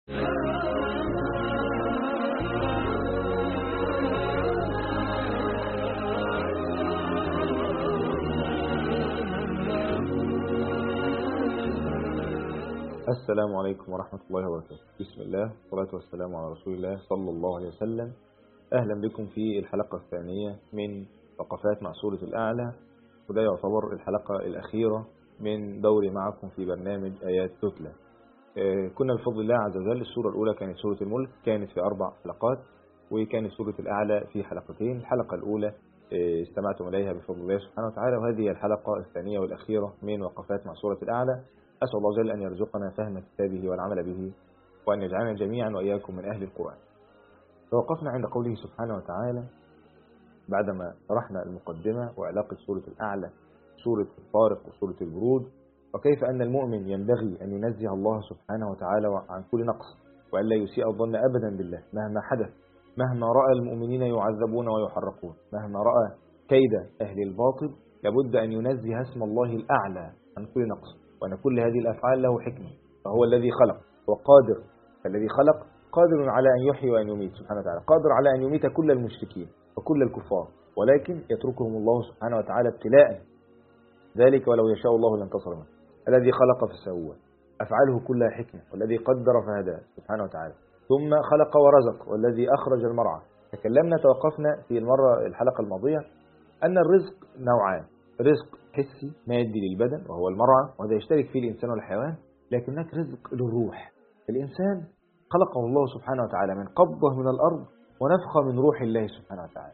السلام عليكم ورحمة الله وبركاته. بسم الله والصلاة والسلام على رسول الله صلى الله عليه وسلم. أهلا بكم في الحلقة الثانية من وقفات مع سورة الأعلى، وده يعتبر الحلقة الأخيرة من دوري معكم في برنامج آيات تتلى. كنا بفضل الله عز وجل السورة الأولى كانت سورة الملك، كانت في 4 حلقات، وكانت سورة الأعلى في حلقتين. الحلقة الأولى استمعتم إليها بفضل الله سبحانه وتعالى، وهذه الحلقة الثانية والأخيرة من وقفات مع سورة الأعلى. أسأل الله جل أن يرزقنا فهم كتابه والعمل به، وأن يجعلنا جميعا وإياكم من أهل القرآن. توقفنا عند قوله سبحانه وتعالى بعدما شرحنا المقدمة وعلاقة سورة الأعلى سورة الطارق وسورة البروج، وكيف أن المؤمن ينبغي أن ينزه الله سبحانه وتعالى عن كل نقص، وأن لا يسيء الظن أبدا بالله مهما حدث، مهما رأى المؤمنين يعذبون ويحرقون، مهما رأى كيد أهل الباطل، لابد أن ينزه اسم الله الأعلى عن كل نقص، وأن كل هذه الأفعال له حكمة. فهو الذي خلق وقادر، فالذي خلق قادر على أن يحيي وأن يميت سبحانه وتعالى، قادر على أن يميت كل المشركين وكل الكفار، ولكن يتركهم الله سبحانه وتعالى ابتلاء، ذلك ولو يشاء الله لانتصر منه. الذي خلق فسوى، أفعاله كلها حكمة، والذي قدر فهدى سبحانه وتعالى، ثم خلق ورزق، والذي أخرج المرعى. تكلمنا توقفنا في الحلقة الماضية أن الرزق نوعان: رزق حسي مادي للبدن وهو المرعى، وهذا يشترك فيه الإنسان والحيوان، لكن هناك رزق للروح. الإنسان خلقه الله سبحانه وتعالى من قبضة من الأرض ونفخة من روح الله سبحانه وتعالى،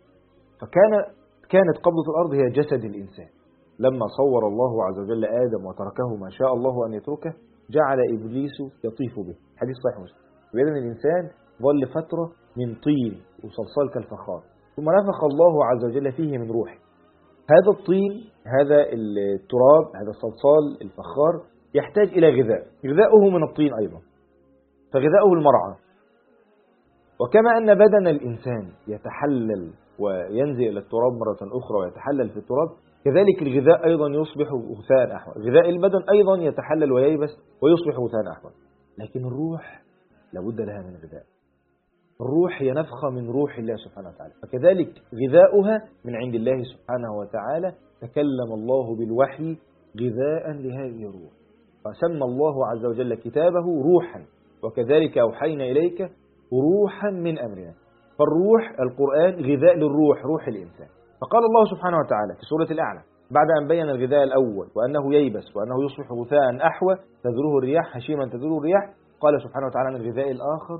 فكانت قبضة الأرض هي جسد الإنسان. لما صور الله عز وجل آدم وتركه ما شاء الله أن يتركه، جعل إبليس يطيف به، حديث صحيح مسلم. بأن الإنسان ظل فترة من طين وصلصال كالفخار، ثم نفخ الله عز وجل فيه من روحه. هذا الطين، هذا التراب، هذا الصلصال الفخار يحتاج إلى غذاؤه من الطين أيضا، فغذاؤه المرعى. وكما أن بدن الإنسان يتحلل وينزل إلى التراب مرة أخرى ويتحلل في التراب، كذلك الغذاء أيضا يصبح غثاء أحمر. غذاء البدن أيضا يتحلل وييبس ويصبح غثاء أحمر. لكن الروح لابد لها من غذاء. الروح هي نفخة من روح الله سبحانه وتعالى، فكذلك غذاؤها من عند الله سبحانه وتعالى. تكلم الله بالوحي غذاء لهذه الروح، فسمى الله عز وجل كتابه روحا، وكذلك أوحينا إليك روحا من أمرنا. فالروح القرآن غذاء للروح، روح الإنسان. فقال الله سبحانه وتعالى في سورة الأعلى بعد أن بين الغذاء الأول وأنه ييبس وأنه يصبح غثاء أحوى تذروه الرياح هشيما تذروه الرياح، قال سبحانه وتعالى عن الغذاء الآخر: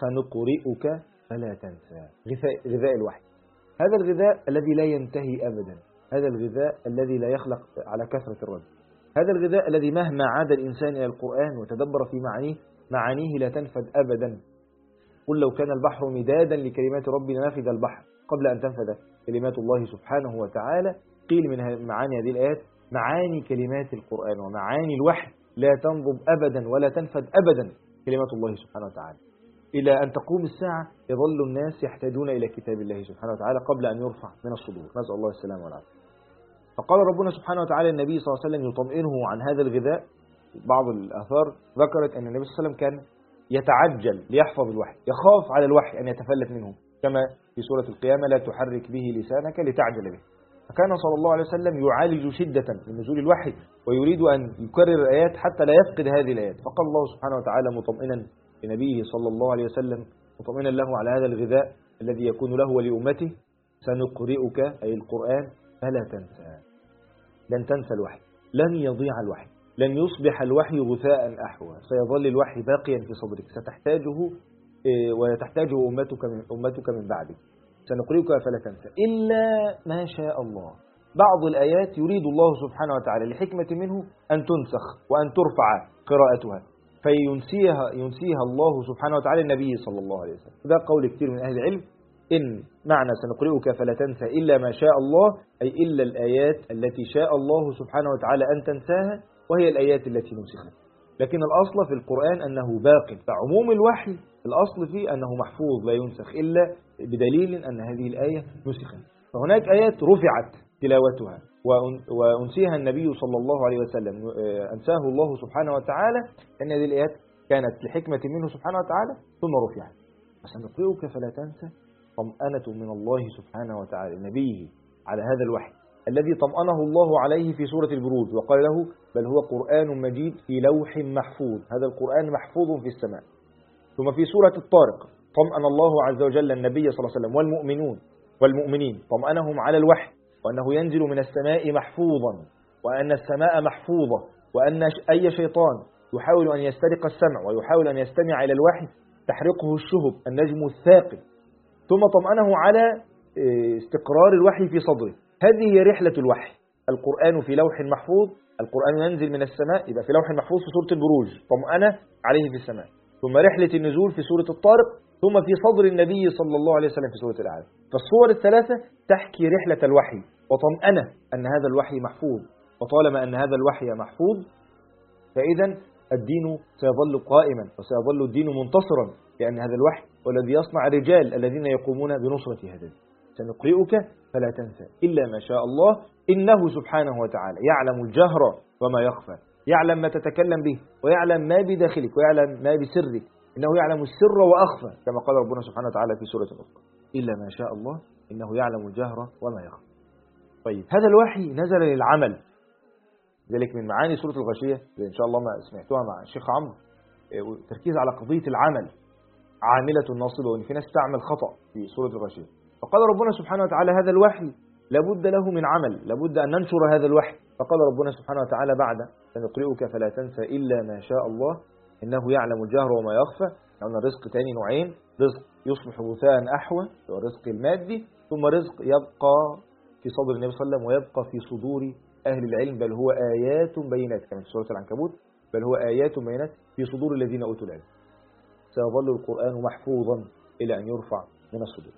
سنقرئك فلا تنسى. غذاء الوحي، هذا الغذاء الذي لا ينتهي أبدا، هذا الغذاء الذي لا يخلق على كثرة الرد، هذا الغذاء الذي مهما عاد الإنسان إلى القرآن وتدبر في معانيه لا تنفد أبدا. قل لو كان البحر مدادا لكلمات ربي لنفد البحر قبل أن تنفد كلمات الله سبحانه وتعالى. قيل من معاني هذه الآيات معاني كلمات القرآن ومعاني الوحي لا تنضب أبدا ولا تنفد أبدا كلمات الله سبحانه وتعالى. إلى أن تقوم الساعة يظل الناس يحتاجون إلى كتاب الله سبحانه وتعالى قبل أن يرفع من الصدور، نسأل الله السلامة والعافية. فقال ربنا سبحانه وتعالى النبي صلى الله عليه وسلم يطمئنه عن هذا الغذاء. بعض الآثار ذكرت أن النبي صلى الله عليه وسلم كان يتعجل ليحفظ الوحي، يخاف على الوحي أن يتفلت منه، كما في سورة القيامة: لا تحرك به لسانك لتعجل به. فكان صلى الله عليه وسلم يعالج شدة من نزول الوحي ويريد أن يكرر الآيات حتى لا يفقد هذه الآيات. فقال الله سبحانه وتعالى مطمئنا لنبيه صلى الله عليه وسلم، مطمئنا له على هذا الغذاء الذي يكون له ولأمته: سنقرئك أي القرآن فلا تنسى. لن تنسى الوحي، لن يضيع الوحي، لن يصبح الوحي غثاء أحوى، سيظل الوحي باقيا في صدرك، ستحتاجه وتحتاجه أمتك من بعدك. سنقرئك فلا تنسى إلا ما شاء الله. بعض الآيات يريد الله سبحانه وتعالى لحكمة منه أن تنسخ وأن ترفع قراءتها، فينسيها الله سبحانه وتعالى النبي صلى الله عليه وسلم. ده قول كثير من أهل العلم، إن معنى سنقرئك فلا تنسى إلا ما شاء الله، أي إلا الآيات التي شاء الله سبحانه وتعالى أن تنساها، وهي الآيات التي نسخت. لكن الأصل في القرآن أنه باق، فعموم الوحي الأصل فيه أنه محفوظ لا ينسخ إلا بدليل أن هذه الآية نسخت. فهناك آيات رفعت تلاوتها وأنسيها النبي صلى الله عليه وسلم، أنساه الله سبحانه وتعالى، أن هذه الآيات كانت لحكمة منه سبحانه وتعالى ثم رفعت. وسنقرئك فلا تنسى طمأنة من الله سبحانه وتعالى نبيه على هذا الوحي الذي طمأنه الله عليه في سورة البروج، وقال له بل هو قرآن مجيد في لوح محفوظ. هذا القرآن محفوظ في السماء. ثم في سورة الطارق طمأن الله عز وجل النبي صلى الله عليه وسلم والمؤمنين طمأنهم على الوحي، وأنه ينزل من السماء محفوظا، وأن السماء محفوظة، وأن أي شيطان يحاول أن يسترق السمع ويحاول أن يستمع إلى الوحي تحرقه الشهب النجم الثاقب. ثم طمأنه على استقرار الوحي في صدره. هذه هي رحلة الوحي. القرآن في لوح محفوظ، القرآن ينزل من السماء، يبقى في لوح محفوظ في سورة البروج طمأنة عليه في السماء، ثم رحلة النزول في سورة الطارق، ثم في صدر النبي صلى الله عليه وسلم في سورة الأعلى. فالصور الثلاثة تحكي رحلة الوحي وطمأنة أن هذا الوحي محفوظ. وطالما أن هذا الوحي محفوظ فإذا الدين سيظل قائما وسيظل الدين منتصرا، لأن هذا الوحي والذي يصنع الرجال الذين يقومون بنصرة هذا الدين. سنقرئك فلا تنسى إلا ما شاء الله إنه سبحانه وتعالى يعلم الجهر وما يخفى، يعلم ما تتكلم به ويعلم ما بداخلك ويعلم ما بسرك، إنه يعلم السر وأخفى كما قال ربنا سبحانه وتعالى في سورة الأخرى إلا ما شاء الله إنه يعلم الجهر وما يخفى. طيب هذا الوحي نزل للعمل، ذلك من معاني سورة الغاشية إن شاء الله ما سمعتوها مع الشيخ عمرو، تركيز على قضية العمل، عاملة ناصبة، وإن في ناس تعمل خطأ في سورة الغاشية. فقال ربنا سبحانه وتعالى هذا الوحي لابد له من عمل، لابد أن ننشر هذا الوحي. فقال ربنا سبحانه وتعالى بعد سنقرئك فلا تنسى إلا ما شاء الله إنه يعلم الجهر وما يخفى. لأن الرزق تاني نوعين، رزق يصبح غثاء أحوى هو الرزق المادي، ثم رزق يبقى في صدر النبي صلى الله عليه وسلم ويبقى في صدور أهل العلم، بل هو آيات بينات كما في سورة العنكبوت، بل هو آيات بينات في صدور الذين أوتوا العلم. سيظل القرآن محفوظا إلى أن يرفع من الصدور.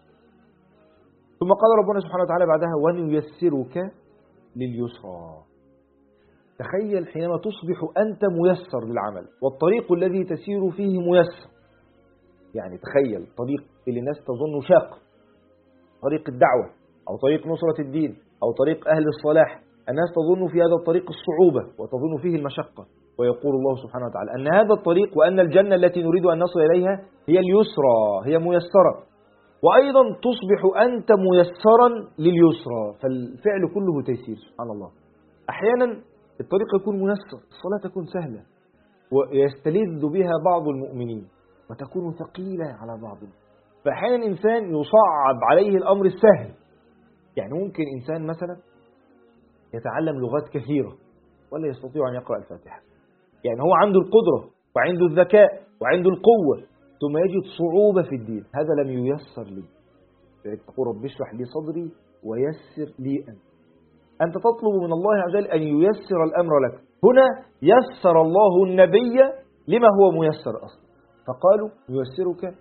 ثم قال ربنا سبحانه وتعالى بعدها ونيسرك لليسرى. تخيل حينما تصبح أنت ميسر للعمل، والطريق الذي تسير فيه ميسر. يعني تخيل طريق اللي الناس تظن شاق، طريق الدعوة أو طريق نصرة الدين أو طريق أهل الصلاح، الناس تظن في هذا الطريق الصعوبة وتظن فيه المشقة، ويقول الله سبحانه وتعالى أن هذا الطريق وأن الجنة التي نريد أن نصل إليها هي اليسرى، هي ميسرة. وأيضا تصبح أنت ميسرا لليسرى، فالفعل كله تيسير. سبحان الله. أحيانا الطريق يكون ميسر، الصلاة تكون سهلة ويستلذ بها بعض المؤمنين، وتكون ثقيلة على بعض. فأحيانا إنسان يصعب عليه الأمر السهل. يعني ممكن إنسان مثلا يتعلم لغات كثيرة ولا يستطيع أن يقرأ الفاتحة، يعني هو عنده القدرة وعنده الذكاء وعنده القوة، ثم يجد صعوبة في الدين، هذا لم ييسر لي. تقول رب اشرح لي صدري ويسر لي أنت تطلب من الله عز وجل أن ييسر الأمر لك. هنا يسر الله النبي لما هو ميسر أصلا، فقالوا ييسرك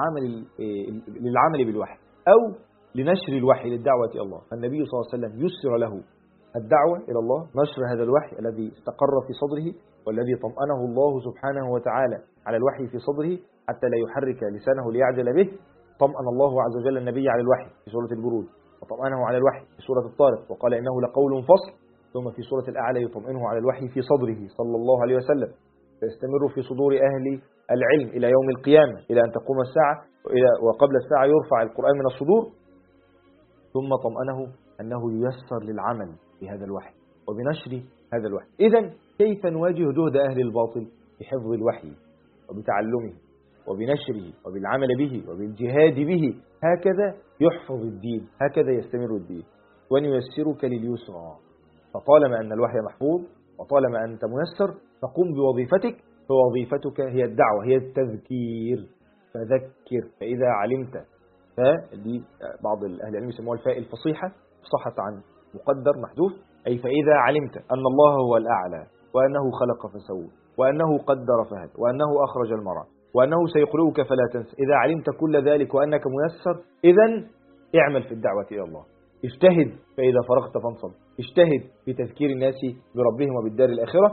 للعمل بالوحي أو لنشر الوحي للدعوة إلى الله. النبي صلى الله عليه وسلم يسر له الدعوة إلى الله، نشر هذا الوحي الذي استقر في صدره والذي طمأنه الله سبحانه وتعالى على الوحي في صدره حتى لا يحرك لسانه ليعجل به. طمأن الله عز وجل النبي على الوحي في سورة البروج، وطمأنه على الوحي في سورة الطارق، وقال إنه لقول فصل. ثم في سورة الأعلى يطمئنه على الوحي في صدره صلى الله عليه وسلم، فيستمر في صدور أهل العلم إلى يوم القيامة، إلى أن تقوم الساعة، وقبل الساعة يرفع القرآن من الصدور. ثم طمأنه أنه ييسر للعمل بهذا الوحي وبنشر هذا الوحي. إذن كيف نواجه جهد أهل الباطل بحفظ الوحي وبتعلمه وبنشره وبالعمل به وبالجهاد به؟ هكذا يحفظ الدين، هكذا يستمر الدين. ونيسرك لليسرى. فطالما أن الوحي محفوظ وطالما أنت ميسر فقم بوظيفتك، فوظيفتك هي الدعوة، هي التذكير. فذكر فإذا علمت، فدي بعض أهل العلم يسموها الفاء الفصيحة، صحت عن مقدر محذوف، أي فإذا علمت أن الله هو الأعلى وأنه خلق فسوى وأنه قدر فهد وأنه أخرج المرعى وأنه سيقرئك فلا تنسى، إذا علمت كل ذلك وأنك ميسر، إذن اعمل في الدعوة إلى الله، اجتهد، فإذا فرغت فانصب، اجتهد في تذكير الناس بربهم وبالدار الآخرة.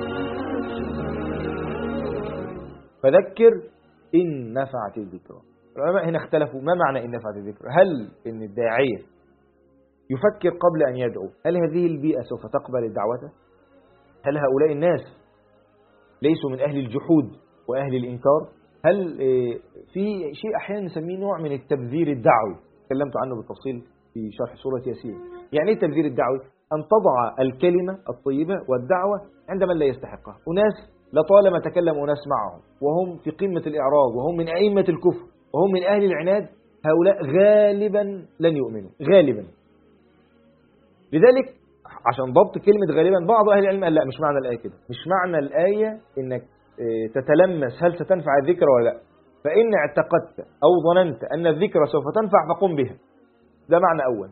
فذكر إن نفعت الذكرى. العلماء هنا اختلفوا ما معنى إن نفعت الذكرى. هل إن الداعية يفكر قبل أن يدعو؟ هل هذه البيئة سوف تقبل الدعوة؟ هل هؤلاء الناس ليسوا من أهل الجحود وأهل الإنكار؟ هل في شيء أحيانا نسميه نوع من التبذير الدعوي، تكلمت عنه بالتفصيل في شرح سورة ياسين. يعني ايه التبذير الدعوي؟ أن تضع الكلمة الطيبة والدعوة عند من لا يستحقها. أناس لطالما تكلم أناس معهم وهم في قمة الإعراض وهم من أئمة الكفر وهم من أهل العناد، هؤلاء غالبا لن يؤمنوا غالبا. لذلك عشان ضبط كلمة غالبا، بعض أهل العلم قال لا، مش معنى الآية كده، مش معنى الآية إنك تتلمس هل ستنفع الذكر ولا لا. فإن اعتقدت أو ظننت أن الذكر سوف تنفع فقم بها، ده معنى أول.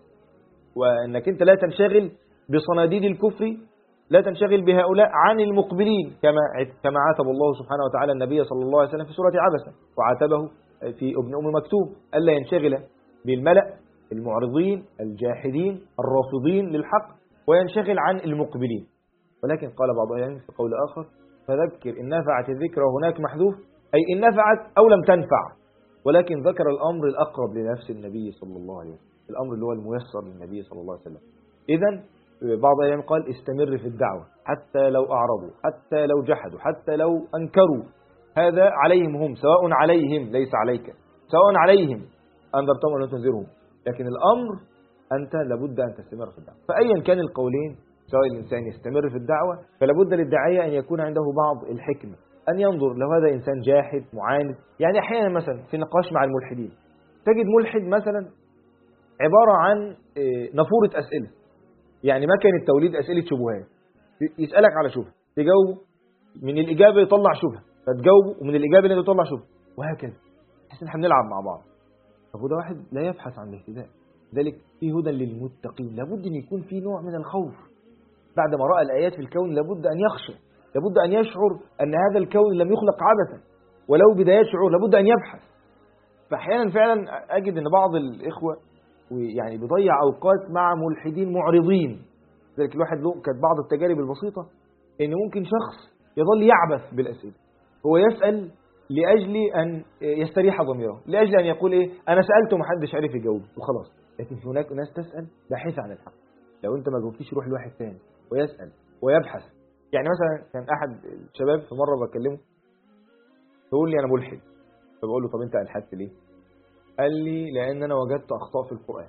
وأنك أنت لا تنشغل بصناديد الكفر، لا تنشغل بهؤلاء عن المقبلين، كما عاتب الله سبحانه وتعالى النبي صلى الله عليه وسلم في سورة عبسة، وعاتبه في ابن أم مكتوم ألا ينشغل بالملأ المعرضين الجاحدين الرافضين للحق وينشغل عن المقبلين. ولكن قال بعض العلماء في قول آخر: فذكر إن نفعت الذكرى، هناك محذوف أي إن نفعت أو لم تنفع، ولكن ذكر الأمر الأقرب لنفس النبي صلى الله عليه وسلم، الأمر اللي هو الميسر للنبي صلى الله عليه وسلم. إذن بعض العلماء قال استمر في الدعوة حتى لو أعرضوا، حتى لو جحدوا، حتى لو أنكروا، هذا عليهم هم، سواء عليهم ليس عليك، سواء عليهم أنذرتهم ولا تنذرهم، لكن الأمر أنت لابد أن تستمر في الدعوة. فأيا كان القولين، سواء الإنسان يستمر في الدعوة، فلابد للداعية أن يكون عنده بعض الحكمة، أن ينظر لو هذا إنسان جاحد معاند. يعني أحيانا مثلا في نقاش مع الملحدين تجد ملحد مثلا عبارة عن نافورة أسئلة، يعني ما كان التوليد أسئلة شبهات، يسألك على شبهة تجاوبه، من الإجابة يطلع شبهة فتجاوبه، ومن الإجابة اللي يطلع شبهة، وهكذا. تحس إن احنا بنلعب مع بعض. طب وده واحد لا يبحث عن الاهتداء. ذلك في هدى للمتقين، لابد أن يكون في نوع من الخوف بعد ما رأى الآيات في الكون، لابد أن يخشى، لابد أن يشعر أن هذا الكون لم يخلق عبثا، ولو بداية شعور لابد أن يبحث. فأحيانا فعلا أجد أن بعض الإخوة يعني بيضيع أوقات مع ملحدين معرضين. ذلك الواحد له كانت بعض التجارب البسيطة أن ممكن شخص يظل يعبث بالأسئلة، هو يسأل لأجل أن يستريح ضميره، لأجل أن يقول إيه أنا سألت ومحدش عرف يجاوب وخلاص. لكن هناك ناس تسأل باحثة عن الحق، لو أنت ما جاوبتيش روح لواحد ثاني ويسأل ويبحث. يعني مثلا كان أحد الشباب في مرة بكلمه يقول لي أنا ملحد، فبقول له طب أنت ألحدت ليه؟ قال لي لأن أنا وجدت أخطاء في القرآن.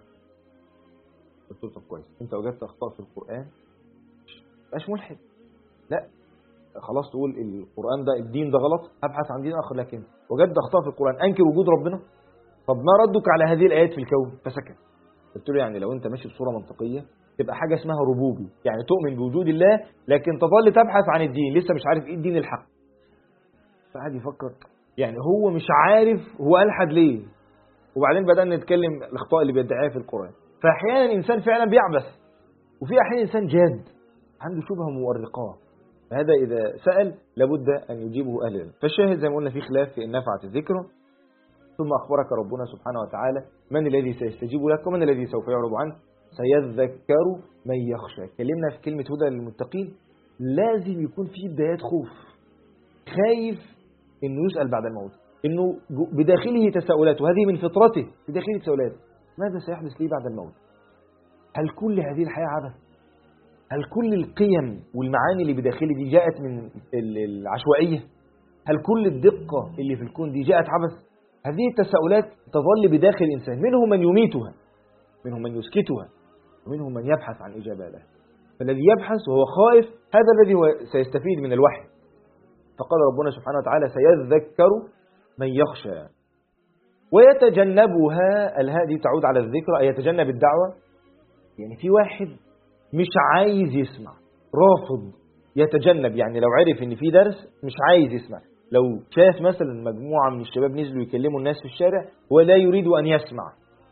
قلت له طب كويس، أنت وجدت أخطاء في القرآن مش ملحد، لا خلاص تقول القرآن ده الدين ده غلط، أبحث عن دين آخر. لكن وجدت أخطاء في القرآن أنكر وجود ربنا، طب ما ردك على هذه الآيات في الكون؟ فسكت. قلت له يعني لو أنت ماشي بصورة منطقية تبقى حاجة اسمها ربوبي، يعني تؤمن بوجود الله لكن تظل تبحث عن الدين، لسه مش عارف إيه الدين الحق. فقعد يفكر، يعني هو مش عارف هو ألحد ليه. وبعدين بدأنا نتكلم الأخطاء اللي بيدعيها في القرآن. فأحيانا الإنسان فعلا بيعبث، وفي أحيانا إنسان جاد عنده شبهة مؤرقاه، فهذا إذا سأل لابد أن يجيبه أهل العلم. فالشاهد زي ما قلنا في خلاف في إن نفعت الذكر. ثم أخبرك ربنا سبحانه وتعالى من الذي سيستجيب لك ومن الذي سوف يعرض عنه. سيذكر من يخشى. كلمنا في كلمة هدى للمتقين، لازم يكون في بدايات خوف، خايف إنه يسأل بعد الموت، إنه بداخله تساؤلات، وهذه من فطرته، بداخله تساؤلات ماذا سيحدث لي بعد الموت؟ هل كل هذه الحياة عبث؟ هل كل القيم والمعاني اللي بداخلي دي جاءت من العشوائية؟ هل كل الدقة اللي في الكون دي جاءت عبث؟ هذه التساؤلات تظل بداخل الإنسان، منهم من يميتها، منهم من يسكتها، ومنهم من يبحث عن إجابة لها. فالذي يبحث وهو خائف هذا الذي هو سيستفيد من الوحي. فقال ربنا سبحانه وتعالى سيذكر من يخشى ويتجنبها. الهادي تعود على الذكر، أي يتجنب الدعوة. يعني في واحد مش عايز يسمع، رافض، يتجنب، يعني لو عرف ان في درس مش عايز يسمع. لو شاف مثلا مجموعة من الشباب نزلوا يكلموا الناس في الشارع ولا يريد أن يسمع.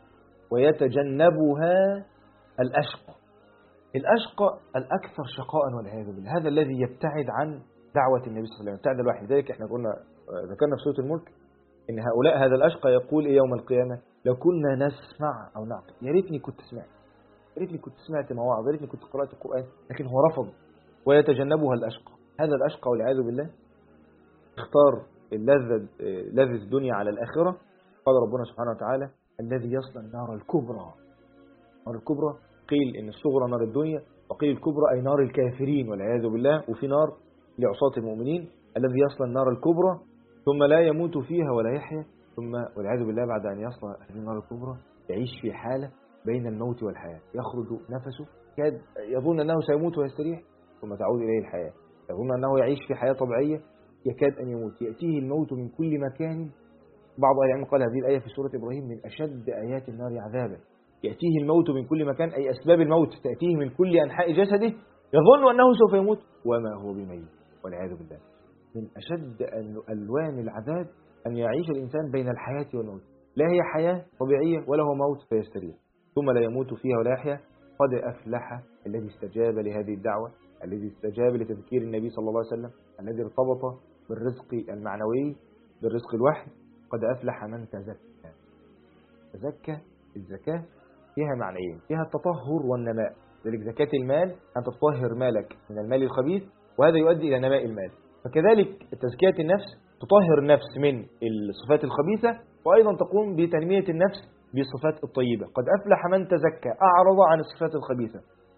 ويتجنبها الأشقى. الأشقى الأكثر شقاء والعياذ بالله، هذا الذي يبتعد عن دعوة النبي صلى الله عليه وسلم، يبتعد الواحد. ذلك احنا ذكرنا في سورة الملك ان هؤلاء هذا الأشقى يقول يوم القيامة لو كنا نسمع أو نعقل يا ريتني كنت سمعت، يا ريتني كنت سمعت مواعظ، يا ريتني كنت قرأت القرآن، لكن هو رفض. ويتجنبها الأشقى. هذا الأشقى والعياذ بالله اختار لذة الدنيا على الآخرة، قال ربنا سبحانه وتعالى الذي يصلى النار الكبرى. النار الكبرى قيل إن الصغرى نار الدنيا، وقيل الكبرى أي نار الكافرين والعياذ بالله، وفي نار لعصاة المؤمنين. الذي يصلى النار الكبرى ثم لا يموت فيها ولا يحيا، ثم والعياذ بالله بعد أن يصلى النار الكبرى يعيش في حالة بين الموت والحياة، يخرج نفسه يظن أنه سيموت ويستريح ثم تعود إليه الحياة، يظن أنه يعيش في حياة طبيعية يكاد أن يموت، يأتيه الموت من كل مكان. بعض أهل العلم قال هذه الآية في سورة إبراهيم من أشد آيات النار عذابا. يأتيه الموت من كل مكان، أي أسباب الموت تأتيه من كل أنحاء جسده، يظن أنه سوف يموت وما هو بميت والعياذ بالله. من أشد ألوان العذاب أن يعيش الإنسان بين الحياة والموت، لا هي حياة طبيعية ولا هو موت فيستريح ثم لا يموت فيها ولا يحيا. قد أفلح الذي استجاب لهذه الدعوة، الذي استجاب لتذكير النبي صلى الله عليه وسلم، الذي ارتبط بالرزق المعنوي بالرزق الوحي. قد أفلح من تزكى. تزكى، الزكاة فيها معنيين، فيها التطهر والنماء، ذلك زكاة المال أن تطهر مالك من المال الخبيث، وهذا يؤدي إلى نماء المال. فكذلك تزكية النفس تطهر النفس من الصفات الخبيثة، وأيضا تقوم بتنمية النفس بالصفات الطيبة. قد أفلح من تزكى، أعرض عن الصفات الخبيثة.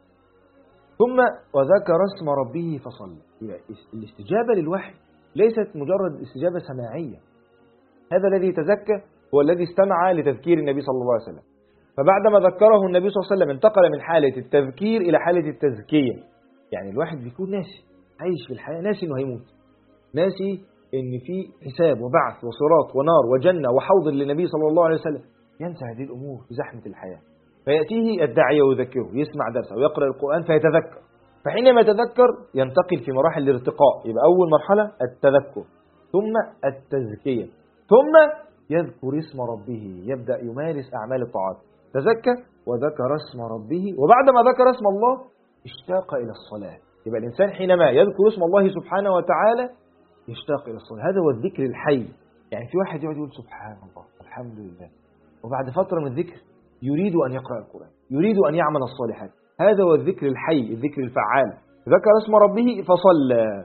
ثم وذكر اسم ربه فصلى. الاستجابة للوحي ليست مجرد استجابة سماعية. هذا الذي تزكى هو الذي استمع لتذكير النبي صلى الله عليه وسلم، فبعدما ذكره النبي صلى الله عليه وسلم انتقل من حالة التذكير إلى حالة التزكية. يعني الواحد بيكون ناسي، عايش في الحياة ناسي إنه هيموت، ناسي إن في حساب وبعث وصراط ونار وجنة وحوض للنبي صلى الله عليه وسلم، ينسى هذه الأمور في زحمة الحياة. فيأتيه الداعية ويذكره، يسمع درسه ويقرأ القرآن فيتذكر. فحينما يتذكر ينتقل في مراحل الارتقاء. يبقى أول مرحلة التذكر، ثم التزكية، ثم يذكر اسم ربه، يبدأ يمارس أعمال الطاعات. تزكى وذكر اسم ربه، وبعدما ذكر اسم الله اشتاق إلى الصلاة. يبقى الإنسان حينما يذكر اسم الله سبحانه وتعالى يشتاق إلى الصلاة. هذا هو الذكر الحي. يعني في واحد يقعد يقول سبحان الله الحمد لله، وبعد فترة من الذكر يريد أن يقرأ القرآن، يريد أن يعمل الصالحات. هذا هو الذكر الحي، الذكر الفعال. ذكر اسم ربه فصلى.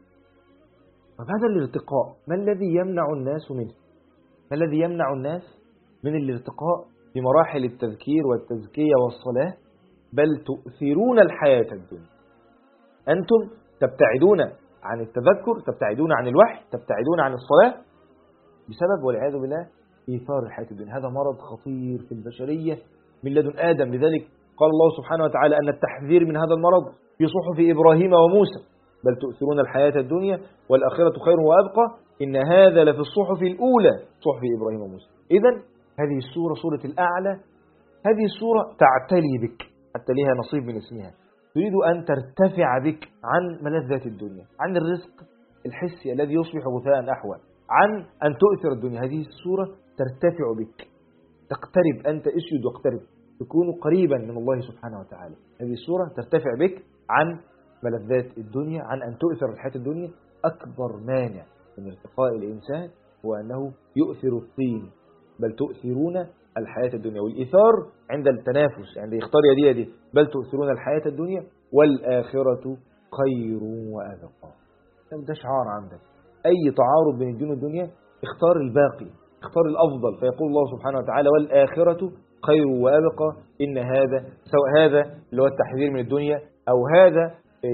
فهذا الارتقاء ما الذي يمنع الناس منه؟ ما الذي يمنع الناس من الارتقاء في مراحل التذكير والتزكية والصلاة؟ بل تؤثرون الحياة الدنيا. أنتم تبتعدون عن التذكر، تبتعدون عن الوحي، تبتعدون عن الصلاة بسبب والعياذ بالله إيثار الحياة الدنيا. هذا مرض خطير في البشرية من لدن آدم. لذلك قال الله سبحانه وتعالى أن التحذير من هذا المرض في صحف إبراهيم وموسى. بل تؤثرون الحياة الدنيا والآخرة خير وأبقى إن هذا لفي الصحف الأولى، صحف إبراهيم وموسى. إذن هذه السورة سورة الأعلى، هذه السورة تعتلي بك، حتى لها نصيب من اسمها. تريد أن ترتفع بك عن ملذات الدنيا، عن الرزق الحسي الذي يصبح غثاء أحوى، عن أن تؤثر الدنيا. هذه السورة ترتفع بك، تقترب، أنت اسجد واقترب، تكون قريبا من الله سبحانه وتعالى. هذه السورة ترتفع بك عن ملذات الدنيا، عن أن تؤثر الحياة الدنيا. أكبر مانع من ارتقاء الإنسان هو أنه يؤثر الطين، بل تؤثرون الحياة الدنيا. والإيثار عند التنافس، عند يختار يدي، بل تؤثرون الحياة الدنيا والآخرة خير وأبقى. ده شعار عندك. أي تعارض بين الدين والدنيا اختار الباقي، اختار الأفضل. فيقول الله سبحانه وتعالى والآخرة خير وأبقى. إن هذا سواء هذا اللي هو التحذير من الدنيا، أو هذا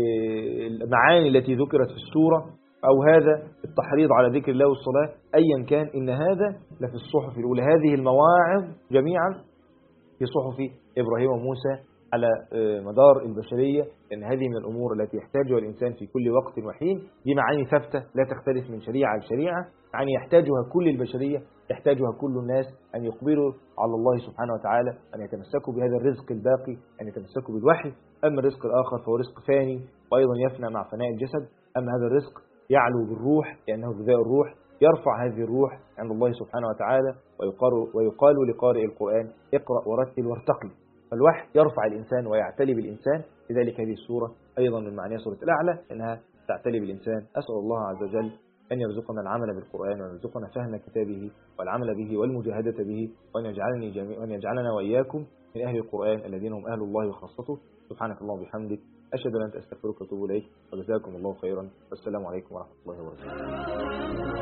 المعاني التي ذكرت في السورة، أو هذا التحريض على ذكر الله والصلاة، أيا كان إن هذا لفي الصحف الأولى. هذه المواعظ جميعا في صحف إبراهيم وموسى على مدار البشرية، لأن هذه من الأمور التي يحتاجها الإنسان في كل وقت وحين. دي معاني ثابتة لا تختلف من شريعة لشريعة، معاني يحتاجها كل البشرية، يحتاجها كل الناس أن يقبلوا على الله سبحانه وتعالى، أن يتمسكوا بهذا الرزق الباقي، أن يتمسكوا بالوحي. أما الرزق الآخر فهو رزق فاني وأيضا يفنى مع فناء الجسد. أما هذا الرزق يعلو بالروح لأنه غذاء الروح، يرفع هذه الروح عند الله سبحانه وتعالى. ويقال لقارئ القرآن اقرأ ورتل وارتقي. فالوحي يرفع الإنسان ويعتلي بالإنسان. لذلك هذه السورة أيضا من معانيها سورة الأعلى أنها تعتلي بالإنسان. أسأل الله عز وجل أن يرزقنا العمل بالقرآن، وأن يرزقنا فهم كتابه والعمل به والمجاهدة به، وأن يجعلنا وإياكم من أهل القرآن الذين هم أهل الله وخاصته. سبحانك اللهم وبحمدك، أشهد أن لا إله إلا أنت، أستغفرك وأتوب إليك، وجزاكم الله خيرا، والسلام عليكم ورحمة الله وبركاته.